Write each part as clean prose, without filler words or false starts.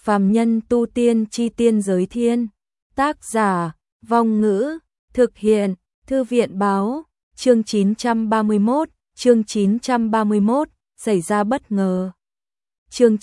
Phàm nhân tu tiên chi tiên giới thiên. Tác giả, Vong Ngữ, thực hiện, Thư viện báo, chương 931, xảy ra bất ngờ. Chương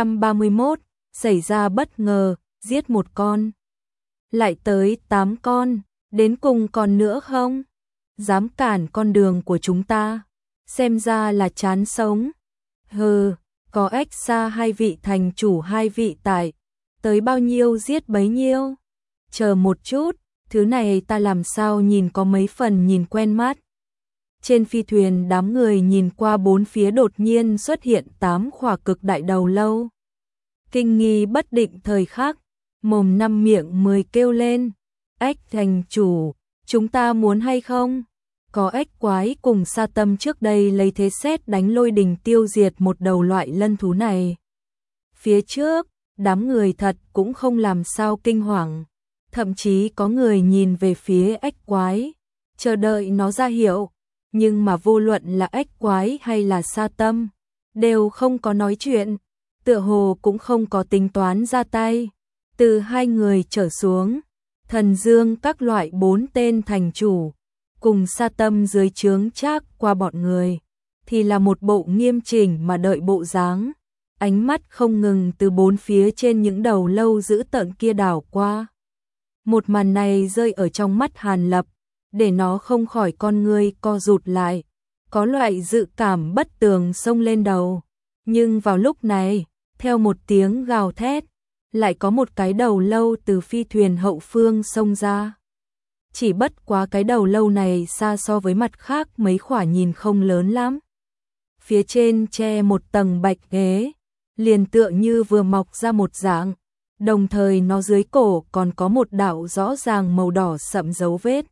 931, xảy ra bất ngờ, giết một con. Lại tới 8 con, đến cùng còn nữa không? Dám cản con đường của chúng ta, xem ra là chán sống. Hừ, có ếch xa 2 vị thành chủ 2 vị tại, tới bao nhiêu giết bấy nhiêu. Chờ một chút, thứ này ta làm sao nhìn có mấy phần nhìn quen mắt. Trên phi thuyền đám người nhìn qua bốn phía đột nhiên xuất hiện 8 khỏa cực đại đầu lâu. Kinh nghi bất định thời khắc, mồm năm miệng 10 kêu lên. Ếch thành chủ, chúng ta muốn hay không? Có ếch quái cùng Sa Tâm trước đây lấy thế sét đánh lôi đình tiêu diệt một đầu loại lân thú này. Phía trước, đám người thật cũng không làm sao kinh hoàng. Thậm chí có người nhìn về phía ếch quái, chờ đợi nó ra hiệu. Nhưng mà vô luận là ếch quái hay là Sa Tâm, đều không có nói chuyện, tựa hồ cũng không có tính toán ra tay. Từ 2 người trở xuống, Thần Dương các loại 4 tên thành chủ, cùng Sa Tâm dưới trướng Trác qua bọn người, thì là một bộ nghiêm chỉnh mà đợi bộ dáng, ánh mắt không ngừng từ bốn phía trên những đầu lâu dữ tợn kia đảo qua. Một màn này rơi ở trong mắt Hàn Lập, để nó không khỏi con ngươi co rụt lại, có loại dự cảm bất tường xông lên đầu. Nhưng vào lúc này, theo một tiếng gào thét, lại có một cái đầu lâu từ phi thuyền hậu phương xông ra. Chỉ bất quá cái đầu lâu này xa so với mặt khác mấy khỏa nhìn không lớn lắm. Phía trên che một tầng bạch ghế, liền tựa như vừa mọc ra một dạng, đồng thời nó dưới cổ còn có một đạo rõ ràng màu đỏ sậm dấu vết.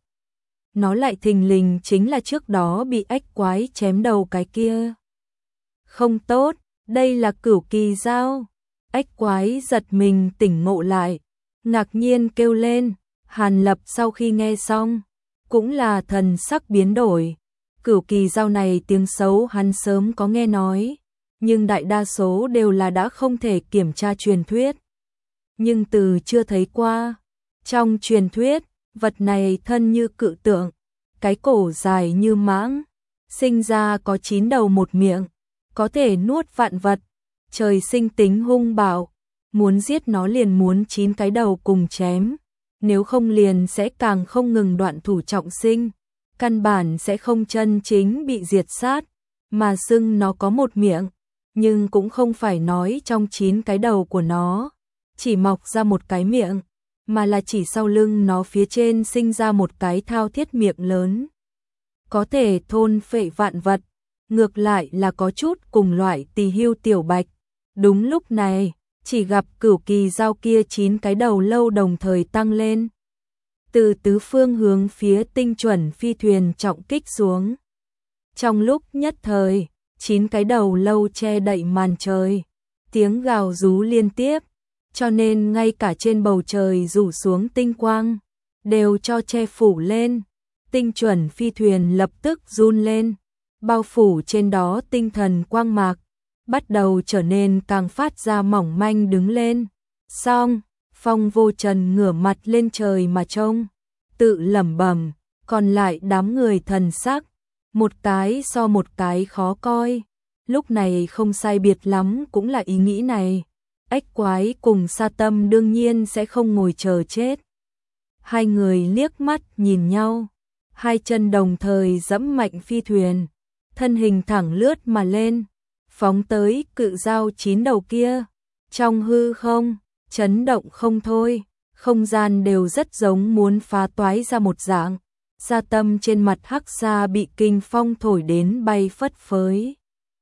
Nó lại thình lình chính là trước đó bị ếch quái chém đầu cái kia. Không tốt, đây là Cửu Kỳ Dao. Ếch quái giật mình tỉnh ngộ lại, ngạc nhiên kêu lên. Hàn Lập sau khi nghe xong, cũng là thần sắc biến đổi. Cửu Kỳ Dao này tiếng xấu hắn sớm có nghe nói, nhưng đại đa số đều là đã không thể kiểm tra truyền thuyết. Nhưng từ chưa thấy qua. Trong truyền thuyết, vật này thân như cự tượng, cái cổ dài như mãng, sinh ra có 9 đầu một miệng, có thể nuốt vạn vật, trời sinh tính hung bạo, muốn giết nó liền muốn 9 cái đầu cùng chém, nếu không liền sẽ càng không ngừng đoạn thủ trọng sinh, căn bản sẽ không chân chính bị diệt sát, mà xưng nó có một miệng, nhưng cũng không phải nói trong 9 cái đầu của nó chỉ mọc ra một cái miệng, mà là chỉ sau lưng nó phía trên sinh ra một cái thao thiết miệng lớn, có thể thôn phệ vạn vật, ngược lại là có chút cùng loại Tỳ Hưu Tiểu Bạch. Đúng lúc này, chỉ gặp Cửu Kỳ Dao kia 9 cái đầu lâu đồng thời tăng lên, từ tứ phương hướng phía tinh chuẩn phi thuyền trọng kích xuống. Trong lúc nhất thời, 9 cái đầu lâu che đậy màn trời, tiếng gào rú liên tiếp, cho nên ngay cả trên bầu trời rủ xuống tinh quang, đều cho che phủ lên. Tinh chuẩn phi thuyền lập tức run lên, bao phủ trên đó tinh thần quang mạc, bắt đầu trở nên càng phát ra mỏng manh đứng lên. Xong, Phong Vô Trần ngửa mặt lên trời mà trông, tự lẩm bẩm, còn lại đám người thần sắc, một cái so một cái khó coi. Lúc này không sai biệt lắm cũng là ý nghĩ này. Ếch quái cùng Sa Tâm đương nhiên sẽ không ngồi chờ chết. 2 người liếc mắt nhìn nhau, 2 chân đồng thời giẫm mạnh phi thuyền, thân hình thẳng lướt mà lên, phóng tới cự dao 9 đầu kia. Trong hư không, chấn động không thôi, không gian đều rất giống muốn phá toái ra một dạng. Sa Tâm trên mặt hắc xa bị kinh phong thổi đến bay phất phới,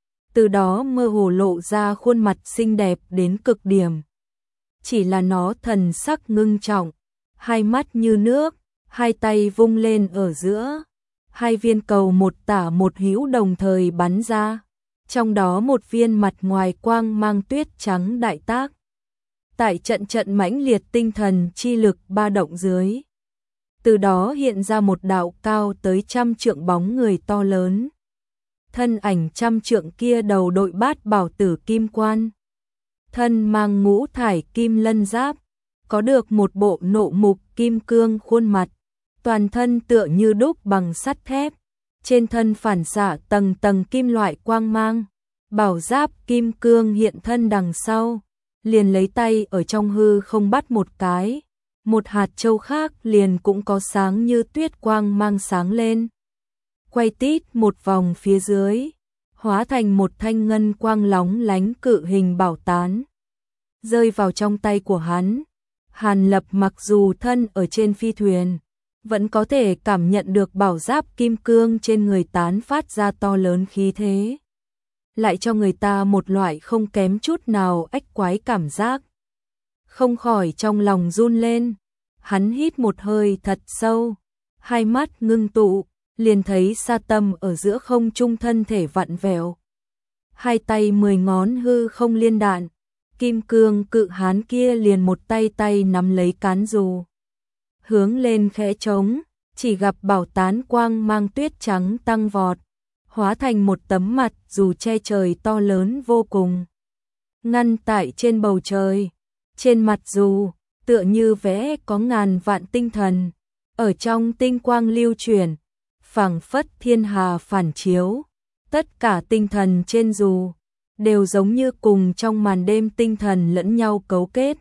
từ đó mơ hồ lộ ra khuôn mặt xinh đẹp đến cực điểm. Chỉ là nó thần sắc ngưng trọng, 2 mắt như nước, 2 tay vung lên ở giữa, 2 viên cầu một tả một hữu đồng thời bắn ra, trong đó một viên mặt ngoài quang mang tuyết trắng đại tác. Tại trận mãnh liệt tinh thần chi lực ba động dưới, từ đó hiện ra một đạo cao tới 100 trượng bóng người to lớn. Thân ảnh 100 trượng kia đầu đội bát bảo tử kim quan, thân mang ngũ thải kim lân giáp, có được một bộ nộ mục kim cương khuôn mặt, toàn thân tựa như đúc bằng sắt thép, trên thân phản xạ tầng tầng kim loại quang mang, bảo giáp kim cương hiện thân đằng sau, liền lấy tay ở trong hư không bắt một cái, một hạt châu khác liền cũng có sáng như tuyết quang mang sáng lên, quay tít một vòng phía dưới, hóa thành một thanh ngân quang lóng lánh cự hình bảo tán, rơi vào trong tay của hắn. Hàn Lập mặc dù thân ở trên phi thuyền, vẫn có thể cảm nhận được bảo giáp kim cương trên người tán phát ra to lớn khí thế, lại cho người ta một loại không kém chút nào ách quái cảm giác. Không khỏi trong lòng run lên, hắn hít một hơi thật sâu, hai mắt ngưng tụ, liền thấy Sa Tâm ở giữa không trung thân thể vặn vẹo. Hai tay 10 ngón hư không liên đạn, kim cương cự hán kia liền một tay nắm lấy cán dù, hướng lên khẽ trống, chỉ gặp bảo tán quang mang tuyết trắng tăng vọt, hóa thành một tấm mặt dù che trời to lớn vô cùng, ngăn tại trên bầu trời. Trên mặt dù tựa như vẽ có ngàn vạn tinh thần, ở trong tinh quang lưu chuyển, phảng phất thiên hà phản chiếu, tất cả tinh thần trên dù đều giống như cùng trong màn đêm tinh thần lẫn nhau cấu kết.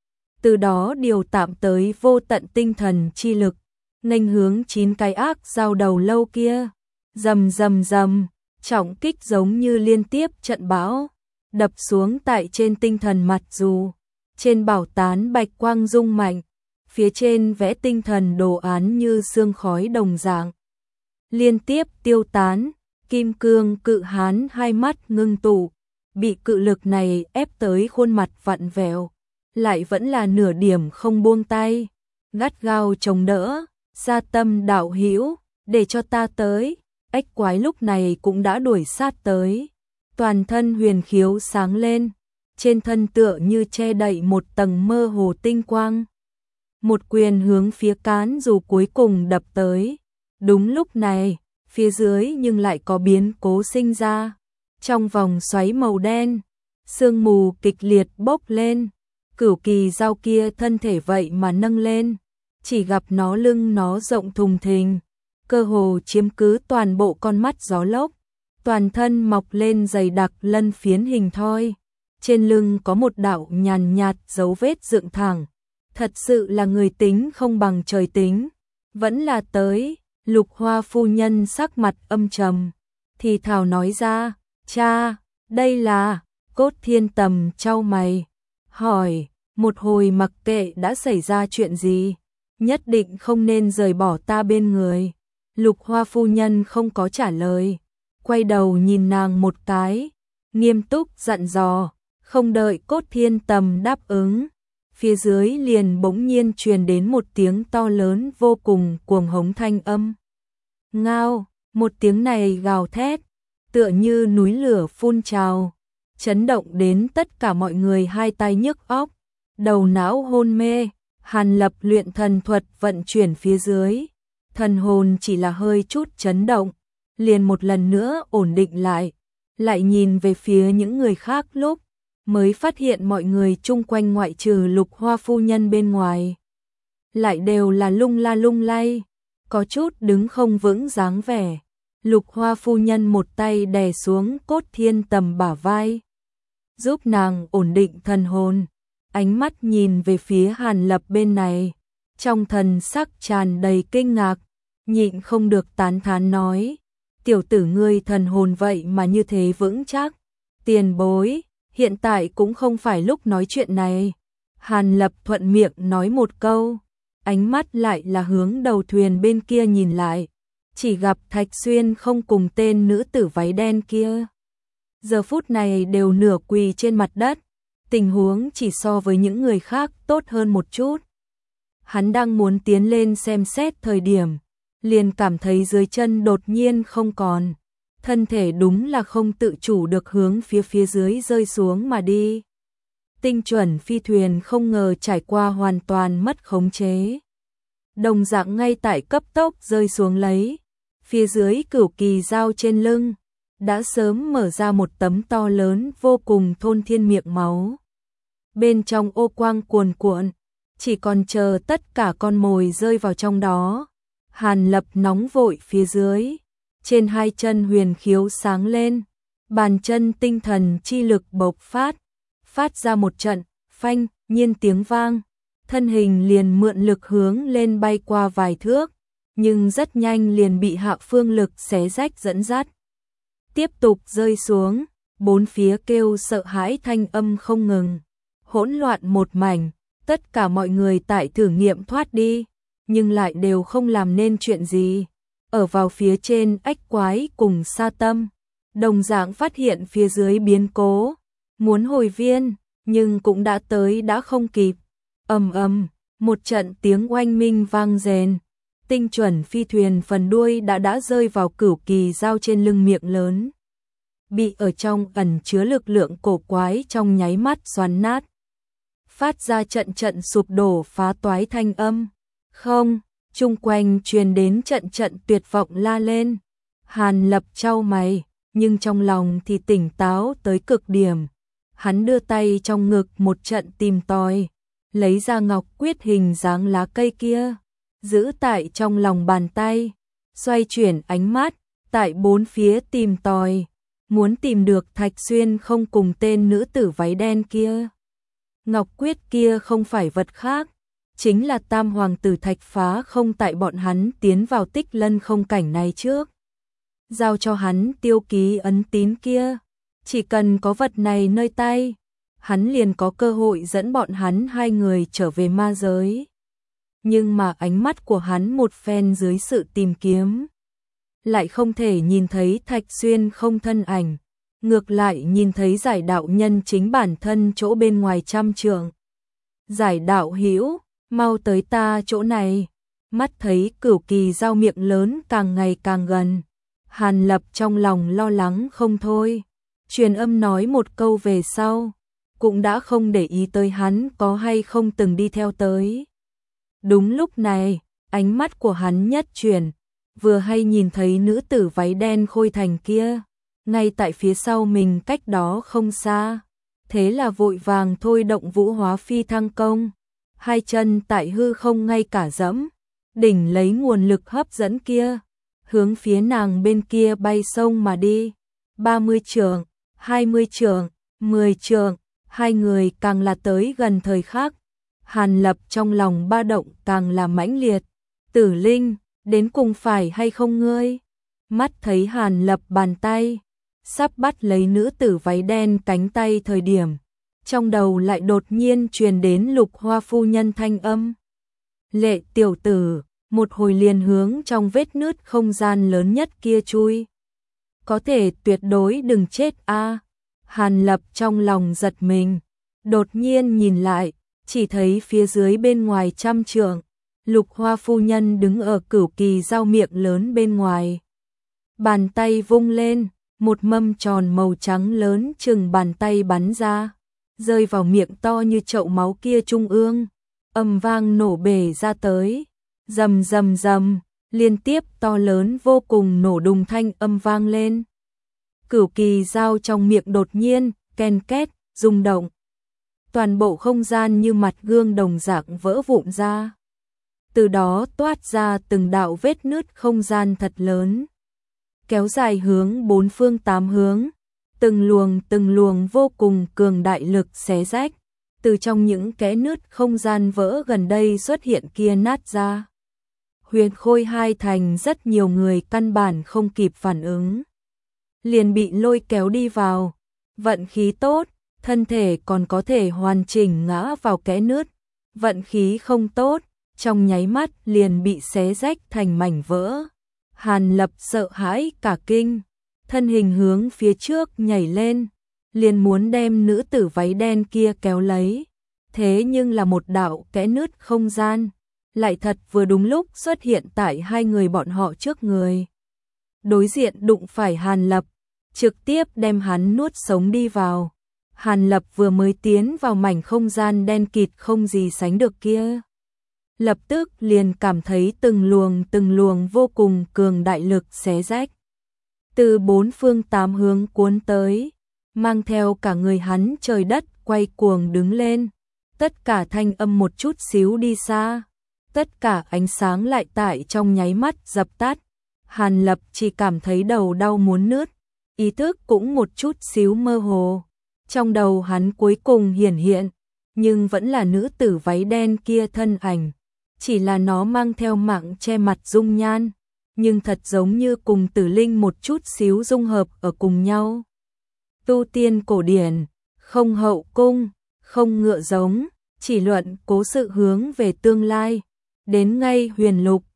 Từ đó điều tạm tới vô tận tinh thần chi lực, nghênh hướng 9 cái ác giao đầu lâu kia, rầm rầm rầm, trọng kích giống như liên tiếp trận bão, đập xuống tại trên tinh thần mặt dù. Trên bảo tán bạch quang rung mạnh, phía trên vẽ tinh thần đồ án như sương khói đồng dạng, liên tiếp tiêu tán, kim cương cự hán hai mắt ngưng tụ, bị cự lực này ép tới khuôn mặt vặn vẹo, lại vẫn là nửa điểm không buông tay, gắt gao chống đỡ. Sa Tâm đạo hữu, để cho ta tới. Ách quái lúc này cũng đã đuổi sát tới, toàn thân huyền khiếu sáng lên, trên thân tựa như che đậy một tầng mơ hồ tinh quang. Một quyền hướng phía cán dù cuối cùng đập tới. Đúng lúc này, phía dưới nhưng lại có biến cố sinh ra. Trong vòng xoáy màu đen, sương mù kịch liệt bốc lên, cửu kỳ dao kia thân thể vậy mà nâng lên, chỉ gặp nó lưng nó rộng thùng thình, cơ hồ chiếm cứ toàn bộ con mắt gió lốc, toàn thân mọc lên dày đặc lân phiến hình thoi, trên lưng có một đạo nhàn nhạt dấu vết dựng thẳng, thật sự là người tính không bằng trời tính, vẫn là tới. Lục Hoa phu nhân sắc mặt âm trầm, thì thào nói ra, cha, đây là. Cốt Thiên Tầm chau mày, hỏi, một hồi mặc kệ đã xảy ra chuyện gì, nhất định không nên rời bỏ ta bên người. Lục Hoa phu nhân không có trả lời, quay đầu nhìn nàng một cái, nghiêm túc dặn dò, không đợi Cốt Thiên Tầm đáp ứng, phía dưới liền bỗng nhiên truyền đến một tiếng to lớn vô cùng cuồng hống thanh âm. Ngao, một tiếng này gào thét, tựa như núi lửa phun trào, chấn động đến tất cả mọi người hai tai nhức óc, đầu não hôn mê. Hàn Lập luyện thần thuật vận chuyển phía dưới, thần hồn chỉ là hơi chút chấn động, liền một lần nữa ổn định lại, lại nhìn về phía những người khác lúc mới phát hiện mọi người chung quanh ngoại trừ Lục Hoa phu nhân bên ngoài, lại đều là lung la lung lay, có chút đứng không vững dáng vẻ. Lục Hoa phu nhân một tay đè xuống Cốt Thiên Tầm bả vai, giúp nàng ổn định thần hồn, ánh mắt nhìn về phía Hàn Lập bên này, trong thần sắc tràn đầy kinh ngạc, nhịn không được tán thán nói, tiểu tử ngươi thần hồn vậy mà như thế vững chắc, tiền bối, hiện tại cũng không phải lúc nói chuyện này. Hàn Lập thuận miệng nói một câu, ánh mắt lại là hướng đầu thuyền bên kia nhìn lại, chỉ gặp Thạch Xuyên không cùng tên nữ tử váy đen kia, giờ phút này đều nửa quỳ trên mặt đất, tình huống chỉ so với những người khác tốt hơn một chút. Hắn đang muốn tiến lên xem xét thời điểm, liền cảm thấy dưới chân đột nhiên không còn, thân thể đúng là không tự chủ được hướng phía dưới rơi xuống mà đi. Tinh chuẩn phi thuyền không ngờ trải qua hoàn toàn mất khống chế. Đồng dạng ngay tại cấp tốc rơi xuống lấy, phía dưới cửu kỳ dao trên lưng, đã sớm mở ra một tấm to lớn vô cùng thôn thiên miệng máu. bên trong ô quang cuồn cuộn, chỉ còn chờ tất cả con mồi rơi vào trong đó. Hàn Lập nóng vội phía dưới, trên hai chân huyền khiếu sáng lên, bàn chân tinh thần chi lực bộc phát ra một trận phanh nhiên tiếng vang, thân hình liền mượn lực hướng lên bay qua vài thước, nhưng rất nhanh liền bị Hạ Phương Lực xé rách dẫn dắt. Tiếp tục rơi xuống, bốn phía kêu sợ hãi thanh âm không ngừng, hỗn loạn một mảnh, tất cả mọi người tại thử nghiệm thoát đi, nhưng lại đều không làm nên chuyện gì. Ở vào phía trên Ách Quái cùng Sa Tâm, đồng dạng phát hiện phía dưới biến cố, muốn hồi viên, nhưng cũng đã tới đã không kịp. Ầm ầm, một trận tiếng oanh minh vang rền, tinh chuẩn phi thuyền phần đuôi đã rơi vào Cửu Kỳ Dao trên lưng miệng lớn, bị ở trong ẩn chứa lực lượng cổ quái trong nháy mắt xoắn nát, phát ra trận sụp đổ phá toái thanh âm. Không, chung quanh truyền đến trận tuyệt vọng la lên. Hàn Lập chau mày, nhưng trong lòng thì tỉnh táo tới cực điểm. Hắn đưa tay trong ngực một trận tìm tòi, lấy ra ngọc quyết hình dáng lá cây kia, giữ tại trong lòng bàn tay, xoay chuyển ánh mắt, tại bốn phía tìm tòi, muốn tìm được Thạch Xuyên không cùng tên nữ tử váy đen kia. Ngọc quyết kia không phải vật khác, chính là Tam Hoàng tử Thạch Phá không tại bọn hắn tiến vào Tích Lân không cảnh này trước. Giao cho hắn tiêu ký ấn tín kia, chỉ cần có vật này nơi tay, hắn liền có cơ hội dẫn bọn hắn hai người trở về ma giới. Nhưng mà ánh mắt của hắn một phen dưới sự tìm kiếm, lại không thể nhìn thấy Thạch Xuyên không thân ảnh, ngược lại nhìn thấy Giải đạo nhân chính bản thân chỗ bên ngoài trăm trượng. Giải đạo hữu, mau tới ta chỗ này. Mắt thấy Cửu Kỳ Dao miệng lớn càng ngày càng gần, Hàn Lập trong lòng lo lắng không thôi. Truyền âm nói một câu về sau, cũng đã không để ý tới hắn có hay không từng đi theo tới. Đúng lúc này, ánh mắt của hắn nhất chuyển, vừa hay nhìn thấy nữ tử váy đen khôi thành kia, ngay tại phía sau mình cách đó không xa. Thế là vội vàng thôi động Vũ Hóa Phi Thăng công, hai chân tại hư không ngay cả dẫm, đỉnh lấy nguồn lực hấp dẫn kia, hướng phía nàng bên kia bay sông mà đi. 30 trượng, 20 trượng, 10 trượng, hai người càng là tới gần thời khắc, Hàn Lập trong lòng ba động càng là mãnh liệt. Tử Linh, đến cùng phải hay không ngươi? Mắt thấy Hàn Lập bàn tay sắp bắt lấy nữ tử váy đen cánh tay thời điểm, trong đầu lại đột nhiên truyền đến Lục Hoa phu nhân thanh âm. Lệ tiểu tử, một hồi liền hướng trong vết nứt không gian lớn nhất kia chui. Có thể tuyệt đối đừng chết a. Hàn Lập trong lòng giật mình, đột nhiên nhìn lại, chỉ thấy phía dưới bên ngoài trăm trượng, Lục Hoa phu nhân đứng ở Cửu Kỳ Dao miệng lớn bên ngoài. Bàn tay vung lên, một mâm tròn màu trắng lớn chừng bàn tay bắn ra, rơi vào miệng to như chậu máu kia trung ương, ầm vang nổ bể ra tới. Rầm rầm rầm, liên tiếp to lớn vô cùng nổ đùng thanh âm vang lên. Cửu Kỳ Dao trong miệng đột nhiên ken két rung động, toàn bộ không gian như mặt gương đồng dạng vỡ vụn ra, từ đó toát ra từng đạo vết nứt không gian thật lớn, kéo dài hướng bốn phương tám hướng, từng luồng vô cùng cường đại lực xé rách, từ trong những kẽ nứt không gian vỡ gần đây xuất hiện kia nát ra. Huyền Khôi hai thành rất nhiều người căn bản không kịp phản ứng, liền bị lôi kéo đi vào. Vận khí tốt, thân thể còn có thể hoàn chỉnh ngã vào kẽ nứt, vận khí không tốt, trong nháy mắt liền bị xé rách thành mảnh vỡ. Hàn Lập sợ hãi cả kinh, thân hình hướng phía trước nhảy lên, liền muốn đem nữ tử váy đen kia kéo lấy. Thế nhưng là một đạo kẽ nứt không gian, lại thật vừa đúng lúc xuất hiện tại hai người bọn họ trước người. Đối diện đụng phải Hàn Lập, trực tiếp đem hắn nuốt sống đi vào. Hàn Lập vừa mới tiến vào mảnh không gian đen kịt không gì sánh được kia, lập tức liền cảm thấy từng luồng vô cùng cường đại lực xé rách, từ bốn phương tám hướng cuốn tới, mang theo cả người hắn trời đất quay cuồng đứng lên, tất cả thanh âm một chút xíu đi xa, tất cả ánh sáng lại tại trong nháy mắt dập tắt. Hàn Lập chỉ cảm thấy đầu đau muốn nứt, ý thức cũng một chút xíu mơ hồ. Trong đầu hắn cuối cùng hiển hiện, nhưng vẫn là nữ tử váy đen kia thân ảnh, chỉ là nó mang theo mạng che mặt dung nhan, nhưng thật giống như cùng Tử Linh một chút xíu dung hợp ở cùng nhau. Tu tiên cổ điển, không hậu cung, không ngựa giống, chỉ luận cố sự hướng về tương lai, đến ngay huyền lục,